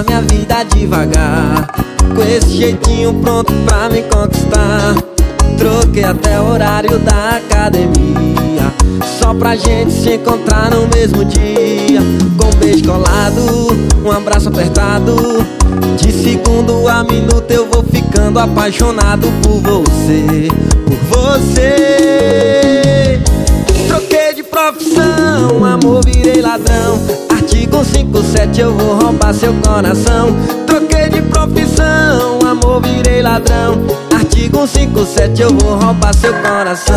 na minha vida devagar. Com esse jeitinho pronto pra me conquistar. Troquei até o horário da academia, só pra gente se encontrar no mesmo dia. Com um beijo colado, um abraço apertado. De segundo a minuto eu vou ficando apaixonado por você, por você. Troquei de profissão, amor, virei ladrão. Artigo 157, eu vou roubar seu coração. Troquei de profissão, amor, virei ladrão. Artigo 157, eu vou roubar seu coração.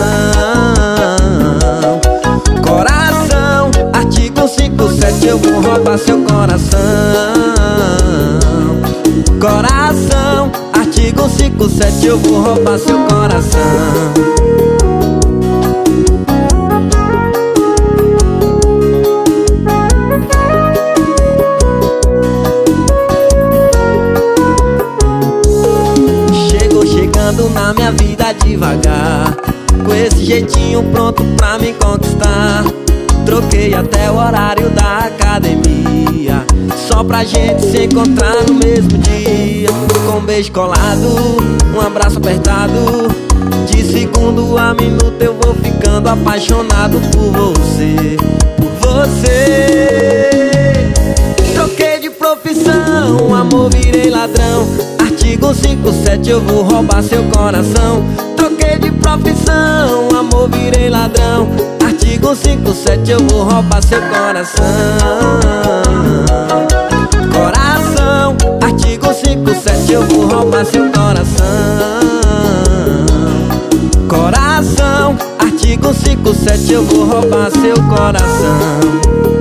Coração, artigo 157, eu vou roubar seu coração. Coração, artigo 157, eu vou roubar seu coração. Chegando na minha vida devagar, com esse jeitinho pronto pra me conquistar. Troquei até o horário da academia, só pra gente se encontrar no mesmo dia. Com um beijo colado, um abraço apertado. De segundo a minuto eu vou ficando apaixonado por você, por você. Troquei de profissão, amor, virei ladrão. Artigo 157, eu vou roubar seu coração. Troquei de profissão, amor, virei ladrão. Artigo 157, eu vou roubar seu coração. Coração, artigo 157, eu vou roubar seu coração. Coração, artigo 157, eu vou roubar seu coração.